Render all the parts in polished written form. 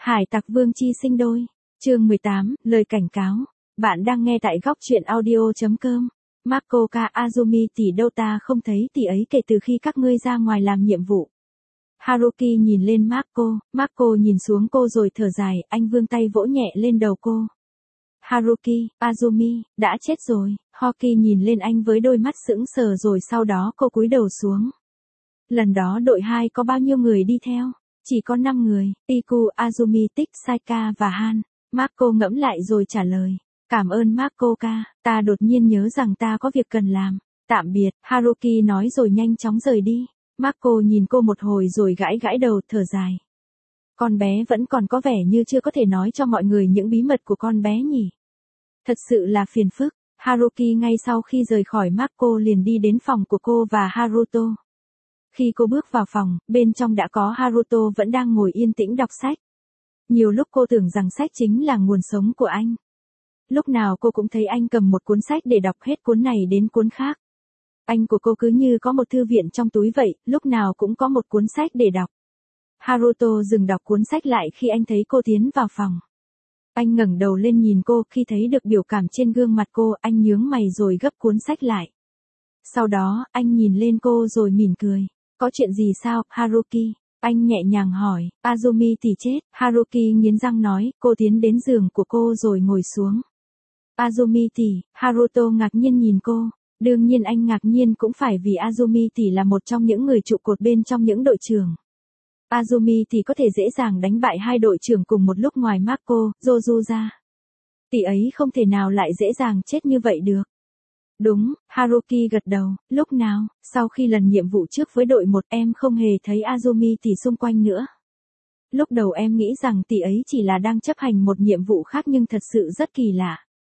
Hải tặc vương chi sinh đôi. Chương 18, lời cảnh cáo. Bạn đang nghe tại góc truyện audio.com. Makoka Azumi tỷ đâu, ta không thấy tỷ ấy kể từ khi các ngươi ra ngoài làm nhiệm vụ. Haruki nhìn lên Mako nhìn xuống cô rồi thở dài, anh vươn tay vỗ nhẹ lên đầu cô. Haruki, Azumi, đã chết rồi. Hoki nhìn lên anh với đôi mắt sững sờ rồi sau đó cô cúi đầu xuống. Lần đó đội 2 có bao nhiêu người đi theo? Chỉ có 5 người, Iku, Azumi, Tích, Saika và Han. Mako ngẫm lại rồi trả lời. Cảm ơn Makoka, ta đột nhiên nhớ rằng ta có việc cần làm. Tạm biệt, Haruki nói rồi nhanh chóng rời đi. Mako nhìn cô một hồi rồi gãi gãi đầu thở dài. Con bé vẫn còn có vẻ như chưa có thể nói cho mọi người những bí mật của con bé nhỉ. Thật sự là phiền phức. Haruki ngay sau khi rời khỏi Mako liền đi đến phòng của cô và Haruto. Khi cô bước vào phòng, bên trong đã có Haruto vẫn đang ngồi yên tĩnh đọc sách. Nhiều lúc cô tưởng rằng sách chính là nguồn sống của anh. Lúc nào cô cũng thấy anh cầm một cuốn sách để đọc hết cuốn này đến cuốn khác. Anh của cô cứ như có một thư viện trong túi vậy, lúc nào cũng có một cuốn sách để đọc. Haruto dừng đọc cuốn sách lại khi anh thấy cô tiến vào phòng. Anh ngẩng đầu lên nhìn cô, khi thấy được biểu cảm trên gương mặt cô, anh nhướng mày rồi gấp cuốn sách lại. Sau đó, anh nhìn lên cô rồi mỉm cười. Có chuyện gì sao, Haruki? Anh nhẹ nhàng hỏi. Azumi tỷ chết. Haruki nghiến răng nói. Cô tiến đến giường của cô rồi ngồi xuống. Azumi tỷ. Haruto ngạc nhiên nhìn cô. Đương nhiên anh ngạc nhiên cũng phải vì Azumi tỷ là một trong những người trụ cột bên trong những đội trưởng. Azumi tỷ có thể dễ dàng đánh bại 2 đội trưởng cùng một lúc ngoài Mako, Joju ra. Tỷ ấy không thể nào lại dễ dàng chết như vậy được. Đúng, Haruki gật đầu. Lúc nào, sau khi lần nhiệm vụ trước với đội 1 em không hề thấy Azumi tỷ xung quanh nữa. Lúc đầu em nghĩ rằng tỷ ấy chỉ là đang chấp hành một nhiệm vụ khác nhưng thật sự rất kỳ lạ.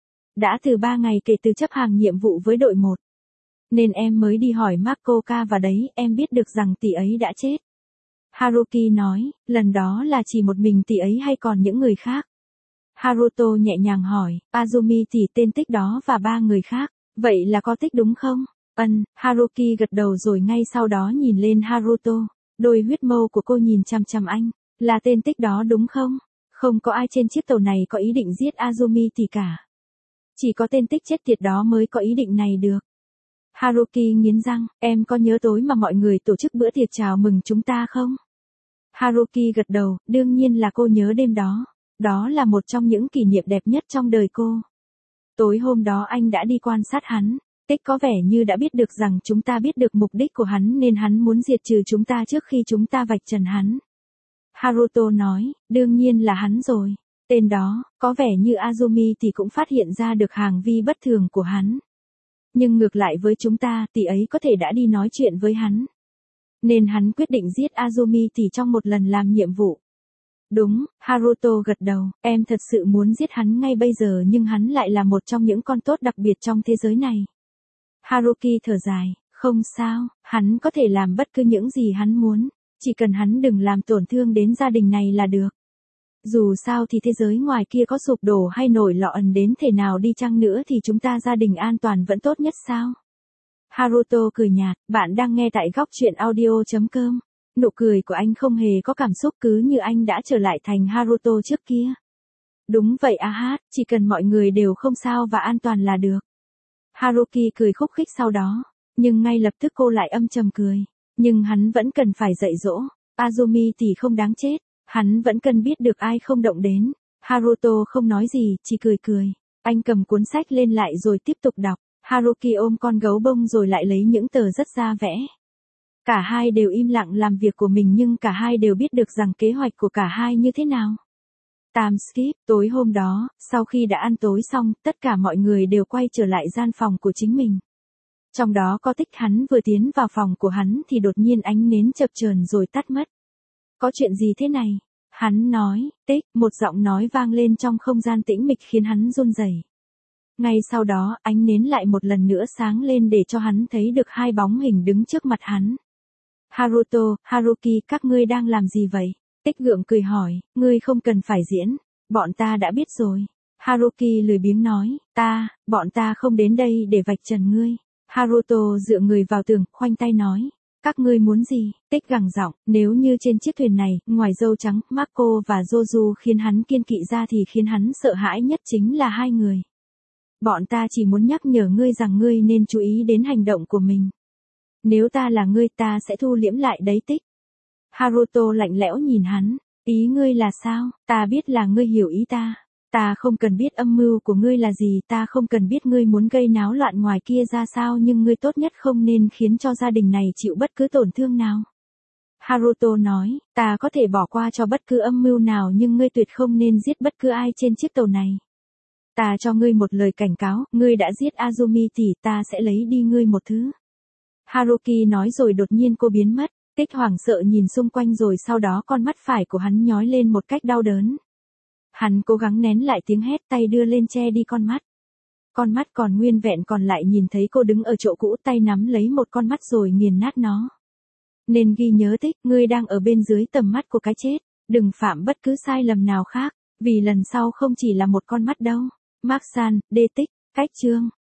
Đã từ 3 ngày kể từ chấp hành nhiệm vụ với đội 1. Nên em mới đi hỏi Makoka và đấy em biết được rằng tỷ ấy đã chết. Haruki nói, lần đó là chỉ một mình tỷ ấy hay còn những người khác? Haruto nhẹ nhàng hỏi, Azumi tỷ tên Tích đó và 3 người khác. Vậy là có Tích đúng không? Haruki gật đầu rồi ngay sau đó nhìn lên Haruto. Đôi huyết mâu của cô nhìn chằm chằm anh. Là tên Tích đó đúng không? Không có ai trên chiếc tàu này có ý định giết Azumi tỷ cả. Chỉ có tên Tích chết tiệt đó mới có ý định này được. Haruki nghiến răng, em có nhớ tối mà mọi người tổ chức bữa tiệc chào mừng chúng ta không? Haruki gật đầu, đương nhiên là cô nhớ đêm đó. Đó là một trong những kỷ niệm đẹp nhất trong đời cô. Tối hôm đó anh đã đi quan sát hắn. Tích có vẻ như đã biết được rằng chúng ta biết được mục đích của hắn nên hắn muốn diệt trừ chúng ta trước khi chúng ta vạch trần hắn. Haruto nói, đương nhiên là hắn rồi. Tên đó, có vẻ như Azumi thì cũng phát hiện ra được hành vi bất thường của hắn. Nhưng ngược lại với chúng ta, tỷ ấy có thể đã đi nói chuyện với hắn. Nên hắn quyết định giết Azumi tỷ trong một lần làm nhiệm vụ. Đúng, Haruto gật đầu, em thật sự muốn giết hắn ngay bây giờ nhưng hắn lại là một trong những con tốt đặc biệt trong thế giới này. Haruki thở dài, không sao, hắn có thể làm bất cứ những gì hắn muốn, chỉ cần hắn đừng làm tổn thương đến gia đình này là được. Dù sao thì thế giới ngoài kia có sụp đổ hay nổi loạn đến thể nào đi chăng nữa thì chúng ta gia đình an toàn vẫn tốt nhất sao? Haruto cười nhạt, bạn đang nghe tại góc truyện audio.com. Nụ cười của anh không hề có cảm xúc cứ như anh đã trở lại thành Haruto trước kia. Đúng vậy chỉ cần mọi người đều không sao và an toàn là được. Haruki cười khúc khích sau đó, nhưng ngay lập tức cô lại âm trầm cười. Nhưng hắn vẫn cần phải dạy dỗ, Azumi tỷ không đáng chết, hắn vẫn cần biết được ai không động đến. Haruto không nói gì, chỉ cười cười. Anh cầm cuốn sách lên lại rồi tiếp tục đọc. Haruki ôm con gấu bông rồi lại lấy những tờ rất ra vẽ. Cả hai đều im lặng làm việc của mình nhưng cả hai đều biết được rằng kế hoạch của cả hai như thế nào. Time skip, tối hôm đó, sau khi đã ăn tối xong, tất cả mọi người đều quay trở lại gian phòng của chính mình. Trong đó có Tích, hắn vừa tiến vào phòng của hắn thì đột nhiên ánh nến chập chờn rồi tắt mất. Có chuyện gì thế này? Hắn nói, Tích, một giọng nói vang lên trong không gian tĩnh mịch khiến hắn run rẩy. Ngay sau đó, ánh nến lại một lần nữa sáng lên để cho hắn thấy được 2 bóng hình đứng trước mặt hắn. Haruto, Haruki, các ngươi đang làm gì vậy? Tích gượng cười hỏi, ngươi không cần phải diễn, bọn ta đã biết rồi. Haruki lười biếng nói, bọn ta không đến đây để vạch trần ngươi. Haruto dựa người vào tường, khoanh tay nói, Các ngươi muốn gì? Tích gằn giọng, nếu như trên chiếc thuyền này, ngoài dâu trắng, Marco và Joju khiến hắn kiêng kỵ ra thì khiến hắn sợ hãi nhất chính là hai người. Bọn ta chỉ muốn nhắc nhở ngươi rằng ngươi nên chú ý đến hành động của mình. Nếu ta là ngươi ta sẽ thu liễm lại đấy Tích. Haruto lạnh lẽo nhìn hắn, ý ngươi là sao? Ta biết là ngươi hiểu ý ta. Ta không cần biết âm mưu của ngươi là gì, ta không cần biết ngươi muốn gây náo loạn ngoài kia ra sao, nhưng ngươi tốt nhất không nên khiến cho gia đình này chịu bất cứ tổn thương nào. Haruto nói, ta có thể bỏ qua cho bất cứ âm mưu nào nhưng ngươi tuyệt không nên giết bất cứ ai trên chiếc tàu này. Ta cho ngươi một lời cảnh cáo, ngươi đã giết Azumi tỷ, ta sẽ lấy đi ngươi một thứ. Haruki nói rồi đột nhiên cô biến mất. Tích hoảng sợ nhìn xung quanh rồi sau đó con mắt phải của hắn nhói lên một cách đau đớn. Hắn cố gắng nén lại tiếng hét, tay đưa lên che đi con mắt. Con mắt còn nguyên vẹn còn lại nhìn thấy cô đứng ở chỗ cũ, tay nắm lấy một con mắt rồi nghiền nát nó. Nên ghi nhớ Tích, ngươi đang ở bên dưới tầm mắt của cái chết. Đừng phạm bất cứ sai lầm nào khác, vì lần sau không chỉ là một con mắt đâu. Mark-san, Tích, cách chương.